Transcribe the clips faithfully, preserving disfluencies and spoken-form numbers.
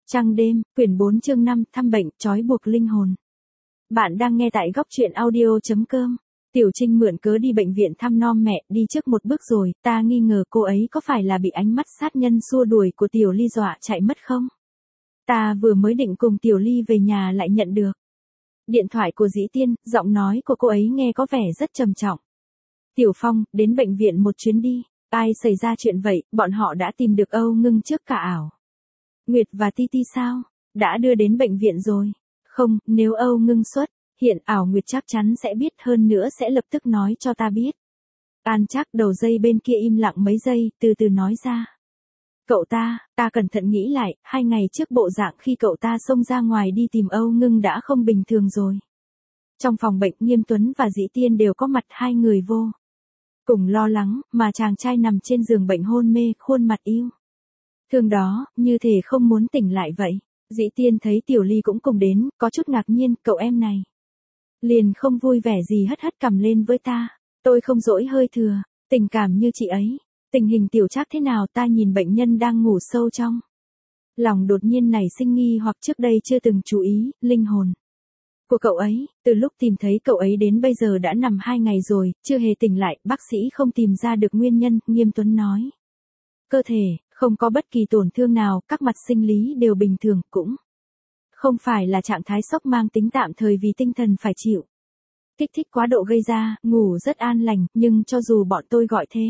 Trăng đêm, quyển bốn chương năm, thăm bệnh, trói buộc linh hồn. Bạn đang nghe tại góc truyện audio.com. Tiểu Trinh mượn cớ đi bệnh viện thăm nom mẹ, đi trước một bước rồi, ta nghi ngờ cô ấy có phải là bị ánh mắt sát nhân xua đuổi của Tiểu Ly dọa chạy mất không? Ta vừa mới định cùng Tiểu Ly về nhà lại nhận được điện thoại của Dĩ Tiên, giọng nói của cô ấy nghe có vẻ rất trầm trọng. Tiểu Phong, đến bệnh viện một chuyến đi. Ai xảy ra chuyện vậy, bọn họ đã tìm được Âu Ngưng trước cả ảo. Nguyệt và Ti Ti sao? Đã đưa đến bệnh viện rồi. Không, nếu Âu Ngưng xuất hiện, ảo Nguyệt chắc chắn sẽ biết, hơn nữa sẽ lập tức nói cho ta biết. An Trác đầu dây bên kia im lặng mấy giây, từ từ nói ra. Cậu ta, ta cẩn thận nghĩ lại, hai ngày trước bộ dạng khi cậu ta xông ra ngoài đi tìm Âu Ngưng đã không bình thường rồi. Trong phòng bệnh, Nghiêm Tuấn và Dĩ Tiên đều có mặt, hai người vô cùng lo lắng, mà chàng trai nằm trên giường bệnh hôn mê, khuôn mặt yêu thương đó, như thể không muốn tỉnh lại vậy. Dĩ Tiên thấy Tiểu Ly cũng cùng đến, có chút ngạc nhiên, cậu em này liền không vui vẻ gì, hất hất cằm lên với ta. Tôi không dỗi hơi thừa, tình cảm như chị ấy. Tình hình Tiểu Trác thế nào? Ta nhìn bệnh nhân đang ngủ sâu trong lòng đột nhiên nảy sinh nghi hoặc, trước đây chưa từng chú ý, linh hồn của cậu ấy, từ lúc tìm thấy cậu ấy đến bây giờ đã nằm hai ngày rồi, chưa hề tỉnh lại, bác sĩ không tìm ra được nguyên nhân, Nghiêm Tuấn nói. Cơ thể, không có bất kỳ tổn thương nào, các mặt sinh lý đều bình thường, cũng không phải là trạng thái sốc mang tính tạm thời vì tinh thần phải chịu kích thích quá độ gây ra, ngủ rất an lành, nhưng cho dù bọn tôi gọi thế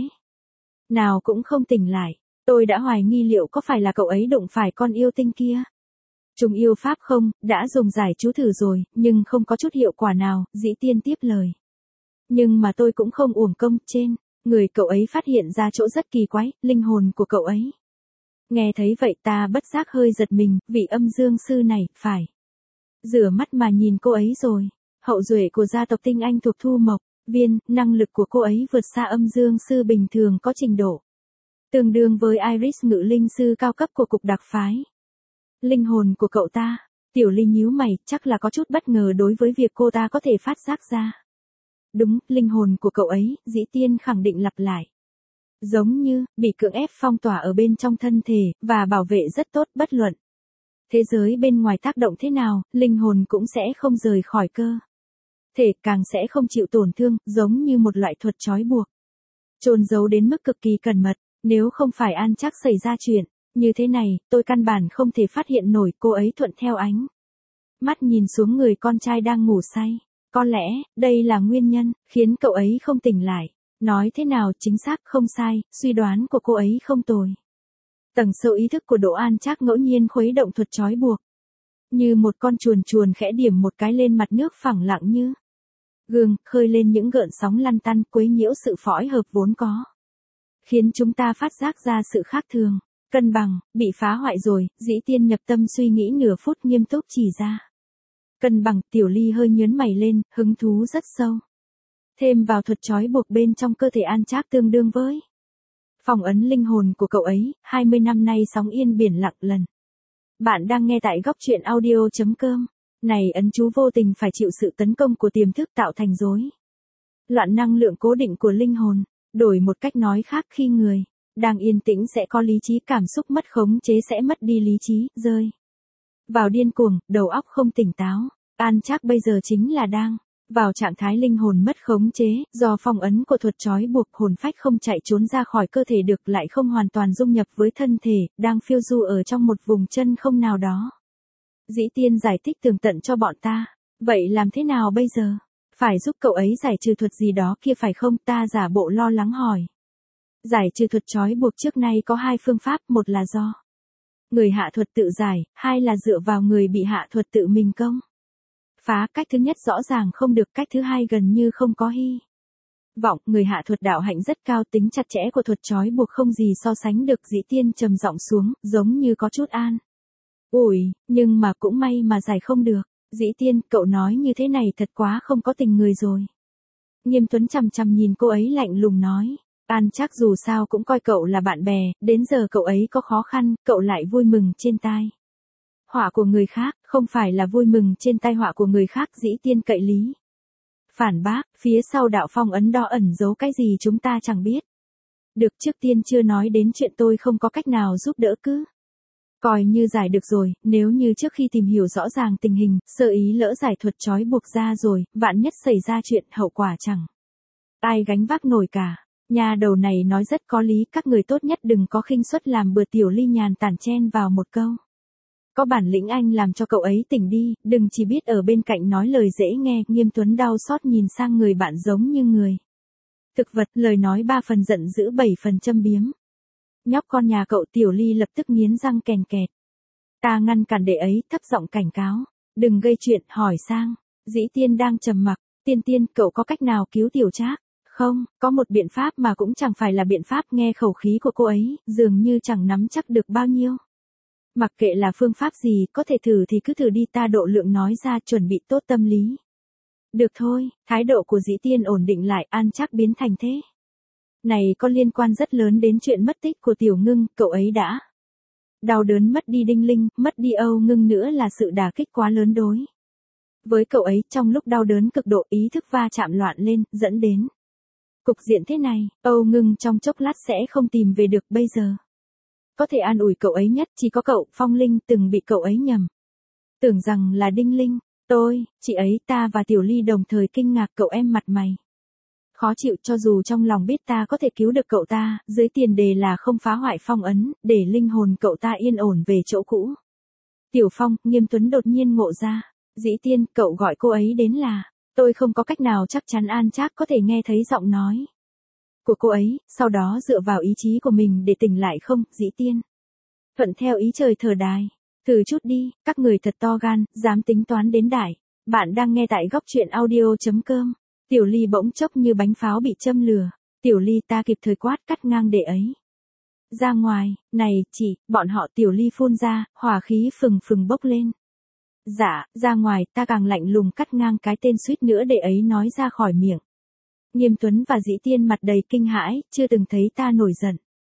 nào cũng không tỉnh lại. Tôi đã hoài nghi liệu có phải là cậu ấy đụng phải con yêu tinh kia. Trùng yêu pháp không, đã dùng giải chú thử rồi, nhưng không có chút hiệu quả nào, Dĩ Tiên tiếp lời. Nhưng mà tôi cũng không uổng công, trên người cậu ấy phát hiện ra chỗ rất kỳ quái, linh hồn của cậu ấy. Nghe thấy vậy ta bất giác hơi giật mình, vị âm dương sư này, phải rửa mắt mà nhìn cô ấy rồi. Hậu duệ của gia tộc tinh anh thuộc Thu Mộc Viên, năng lực của cô ấy vượt xa âm dương sư bình thường, có trình độ tương đương với Iris ngự linh sư cao cấp của cục đặc phái. Linh hồn của cậu ta, Tiểu Ly nhíu mày, chắc là có chút bất ngờ đối với việc cô ta có thể phát giác ra. Đúng, linh hồn của cậu ấy, Dĩ Tiên khẳng định lặp lại. Giống như, bị cưỡng ép phong tỏa ở bên trong thân thể, và bảo vệ rất tốt, bất luận thế giới bên ngoài tác động thế nào, linh hồn cũng sẽ không rời khỏi cơ thể, càng sẽ không chịu tổn thương, giống như một loại thuật trói buộc. Chôn giấu đến mức cực kỳ cẩn mật, nếu không phải An Trác xảy ra chuyện như thế này, tôi căn bản không thể phát hiện nổi. Cô ấy thuận theo ánh mắt nhìn xuống người con trai đang ngủ say. Có lẽ, đây là nguyên nhân khiến cậu ấy không tỉnh lại. Nói thế nào, chính xác, không sai, suy đoán của cô ấy không tồi. Tầng sâu ý thức của Đỗ An Trác ngẫu nhiên khuấy động thuật trói buộc. Như một con chuồn chuồn khẽ điểm một cái lên mặt nước phẳng lặng như gương, khơi lên những gợn sóng lăn tăn, quấy nhiễu sự phối hợp vốn có, khiến chúng ta phát giác ra sự khác thường. Cân bằng, bị phá hoại rồi, Dĩ Tiên nhập tâm suy nghĩ nửa phút, nghiêm túc chỉ ra. Cân bằng, Tiểu Ly hơi nhướng mày lên, hứng thú rất sâu. Thêm vào thuật trói buộc bên trong cơ thể An Trác tương đương với phong ấn linh hồn của cậu ấy, hai mươi năm nay sóng yên biển lặng lần. Bạn đang nghe tại góc truyện audio.com. Này ấn chú vô tình phải chịu sự tấn công của tiềm thức tạo thành rối loạn năng lượng cố định của linh hồn. Đổi một cách nói khác, khi người đang yên tĩnh sẽ có lý trí, cảm xúc mất khống chế sẽ mất đi lý trí, rơi vào điên cuồng, đầu óc không tỉnh táo. An Trác bây giờ chính là đang vào trạng thái linh hồn mất khống chế, do phong ấn của thuật trói buộc, hồn phách không chạy trốn ra khỏi cơ thể được, lại không hoàn toàn dung nhập với thân thể, đang phiêu du ở trong một vùng chân không nào đó. Dĩ Tiên giải thích tường tận cho bọn ta. Vậy làm thế nào bây giờ? Phải giúp cậu ấy giải trừ thuật gì đó kia phải không? Ta giả bộ lo lắng hỏi. Giải trừ thuật trói buộc trước nay có hai phương pháp, một là do người hạ thuật tự giải, hai là dựa vào người bị hạ thuật tự mình công phá. Cách thứ nhất rõ ràng không được, cách thứ hai gần như không có hy vọng. Người hạ thuật đạo hạnh rất cao, tính chặt chẽ của thuật trói buộc không gì so sánh được. Dĩ Tiên trầm giọng xuống, giống như có chút an ủi, nhưng mà cũng may mà giải không được. Dĩ Tiên, cậu nói như thế này thật quá không có tình người rồi. Nghiêm Tuấn chằm chằm nhìn cô ấy lạnh lùng nói. An Trác dù sao cũng coi cậu là bạn bè, đến giờ cậu ấy có khó khăn, cậu lại vui mừng trên tai họa của người khác, không phải là vui mừng trên tai họa của người khác. Dĩ Tiên cậy lý phản bác, phía sau đạo phong ấn đó ẩn giấu cái gì chúng ta chẳng biết được. Trước tiên chưa nói đến chuyện tôi không có cách nào giúp đỡ cứ Coi như giải được rồi, nếu như trước khi tìm hiểu rõ ràng tình hình, sơ ý lỡ giải thuật trói buộc ra rồi, vạn nhất xảy ra chuyện hậu quả chẳng ai gánh vác nổi cả. Nhà đầu này nói rất có lý, các người tốt nhất đừng có khinh suất làm bừa. Tiểu Ly nhàn tản chen vào một câu. Có bản lĩnh anh làm cho cậu ấy tỉnh đi, đừng chỉ biết ở bên cạnh nói lời dễ nghe. Nghiêm Tuấn đau xót nhìn sang người bạn giống như người thực vật, lời nói ba phần giận dữ bảy phần châm biếm. Nhóc con nhà cậu. Tiểu Ly lập tức nghiến răng kèn kẹt. Ta ngăn cản đệ ấy, thấp giọng cảnh cáo. Đừng gây chuyện. Hỏi sang. Dĩ Tiên đang trầm mặc. Tiên Tiên, cậu có cách nào cứu Tiểu Trác? Không, có một biện pháp mà cũng chẳng phải là biện pháp. Nghe khẩu khí của cô ấy, dường như chẳng nắm chắc được bao nhiêu. Mặc kệ là phương pháp gì, có thể thử thì cứ thử đi. Ta độ lượng nói ra, chuẩn bị tốt tâm lý. Được thôi. Thái độ của Dĩ Tiên ổn định lại. An Trác biến thành thế này có liên quan rất lớn đến chuyện mất tích của Tiểu Ngưng. Cậu ấy đã đau đớn mất đi Đinh Linh, mất đi Âu Ngưng nữa là sự đả kích quá lớn đối với cậu ấy. Trong lúc đau đớn cực độ, ý thức va chạm loạn lên, dẫn đến cục diện thế này. Âu Ngưng trong chốc lát sẽ không tìm về được. Bây giờ có thể an ủi cậu ấy nhất chỉ có cậu. Phong Linh từng bị cậu ấy nhầm tưởng rằng là Đinh Linh. Tôi, chị ấy, ta và Tiểu Ly đồng thời kinh ngạc. Cậu em mặt mày khó chịu, cho dù trong lòng biết ta có thể cứu được cậu ta, dưới tiền đề là không phá hoại phong ấn, để linh hồn cậu ta yên ổn về chỗ cũ. Tiểu Phong. Nghiêm Tuấn đột nhiên ngộ ra. Dĩ Tiên, cậu gọi cô ấy đến là. Tôi không có cách nào chắc chắn An Trác có thể nghe thấy giọng nói của cô ấy, sau đó dựa vào ý chí của mình để tỉnh lại không. Dĩ Tiên thuận theo ý trời thở đài. Thử chút đi, các người thật to gan, dám tính toán đến đại. Bạn đang nghe tại góc truyện audio chấm com. Tiểu Ly bỗng chốc như bánh pháo bị châm lửa. Tiểu Ly, ta kịp thời quát cắt ngang đệ ấy ra ngoài. Này, chị, bọn họ. Tiểu Ly phun ra, hỏa khí phừng phừng bốc lên. Dạ, ra ngoài. Ta càng lạnh lùng cắt ngang cái tên suýt nữa đệ ấy nói ra khỏi miệng. Nghiêm Tuấn và Dĩ Tiên mặt đầy kinh hãi, chưa từng thấy ta nổi giận.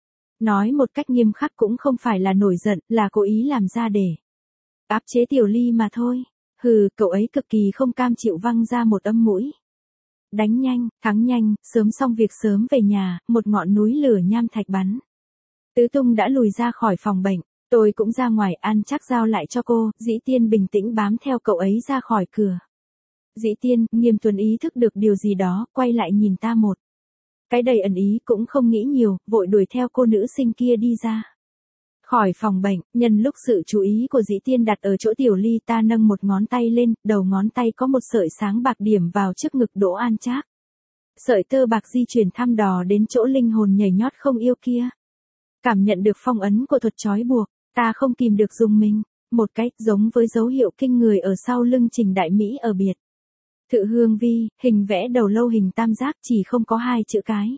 Nói một cách nghiêm khắc cũng không phải là nổi giận, là cố ý làm ra để áp chế Tiểu Ly mà thôi. Hừ, cậu ấy cực kỳ không cam chịu văng ra một âm mũi. Đánh nhanh, thắng nhanh, sớm xong việc sớm về nhà. Một ngọn núi lửa nham thạch bắn tứ tung đã lùi ra khỏi phòng bệnh. Tôi cũng ra ngoài. An Trác giao lại cho cô. Dĩ Tiên bình tĩnh bám theo cậu ấy ra khỏi cửa. Dĩ Tiên. Nghiêm Tuấn ý thức được điều gì đó, quay lại nhìn ta một cái đầy ẩn ý, cũng không nghĩ nhiều, vội đuổi theo cô nữ sinh kia đi ra khỏi phòng bệnh. Nhân lúc sự chú ý của Dĩ Tiên đặt ở chỗ Tiểu Ly, ta nâng một ngón tay lên, đầu ngón tay có một sợi sáng bạc điểm vào trước ngực Đỗ An Trác. Sợi tơ bạc di chuyển thăm dò đến chỗ linh hồn nhảy nhót không yêu kia. Cảm nhận được phong ấn của thuật trói buộc, ta không kìm được rùng mình. Một cái, giống với dấu hiệu kinh người ở sau lưng Trình Đại Mỹ ở biệt thự Hương Vi, hình vẽ đầu lâu hình tam giác, chỉ không có hai chữ cái.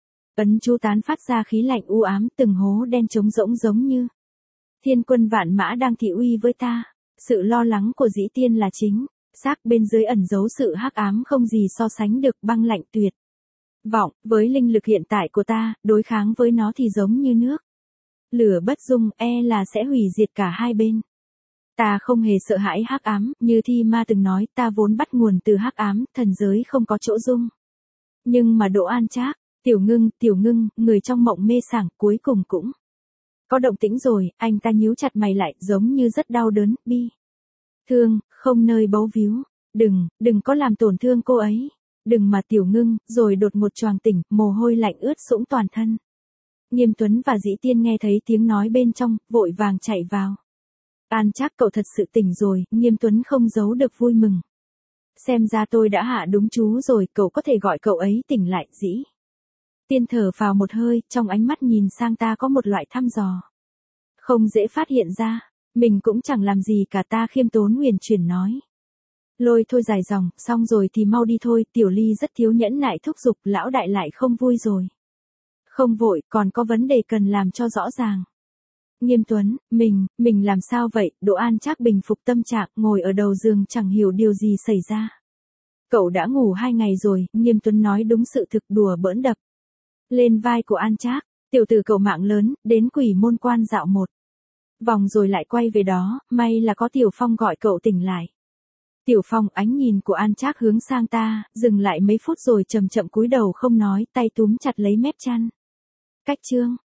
Ấn chú tán phát ra khí lạnh u ám, từng hố đen trống rỗng giống như thiên quân vạn mã đang thị uy với ta. Sự lo lắng của Dĩ Tiên là chính xác, bên dưới ẩn giấu sự hắc ám không gì so sánh được, băng lạnh tuyệt vọng. Với linh lực hiện tại của ta, đối kháng với nó thì giống như nước lửa bất dung, e là sẽ hủy diệt cả hai bên. Ta không hề sợ hãi hắc ám, như Thi Ma từng nói, ta vốn bắt nguồn từ hắc ám, thần giới không có chỗ dung. Nhưng mà Đỗ An Trác, Tiểu Ngưng, Tiểu Ngưng, người trong mộng mê sảng, cuối cùng cũng có động tĩnh rồi. Anh ta nhíu chặt mày lại, giống như rất đau đớn, bi thương, không nơi bấu víu. Đừng, đừng có làm tổn thương cô ấy. Đừng mà. Tiểu Ngưng, rồi đột ngột choàng tỉnh, mồ hôi lạnh ướt sũng toàn thân. Nghiêm Tuấn và Dĩ Tiên nghe thấy tiếng nói bên trong, vội vàng chạy vào. An Trác, cậu thật sự tỉnh rồi. Nghiêm Tuấn không giấu được vui mừng. Xem ra tôi đã hạ đúng chú rồi, cậu có thể gọi cậu ấy tỉnh lại. Dĩ Tiên thở phào một hơi, trong ánh mắt nhìn sang ta có một loại thăm dò không dễ phát hiện ra. Mình cũng chẳng làm gì cả. Ta khiêm tốn huyền chuyển nói. Lôi thôi dài dòng, xong rồi thì mau đi thôi. Tiểu Ly rất thiếu nhẫn nại thúc giục, lão đại lại không vui rồi. Không vội, còn có vấn đề cần làm cho rõ ràng. Nghiêm Tuấn, mình, mình làm sao vậy? Đỗ An Trác bình phục tâm trạng, ngồi ở đầu giường chẳng hiểu điều gì xảy ra. Cậu đã ngủ hai ngày rồi. Nghiêm Tuấn nói đúng sự thực, đùa bỡn đập lên vai của An Trác. Tiểu tử cậu mạng lớn, đến Quỷ Môn Quan dạo một vòng rồi lại quay về đó, may là có Tiểu Phong gọi cậu tỉnh lại. Tiểu Phong. Ánh nhìn của An Trác hướng sang ta, dừng lại mấy phút rồi chậm chậm cúi đầu không nói, tay túm chặt lấy mép chăn. Cách chương.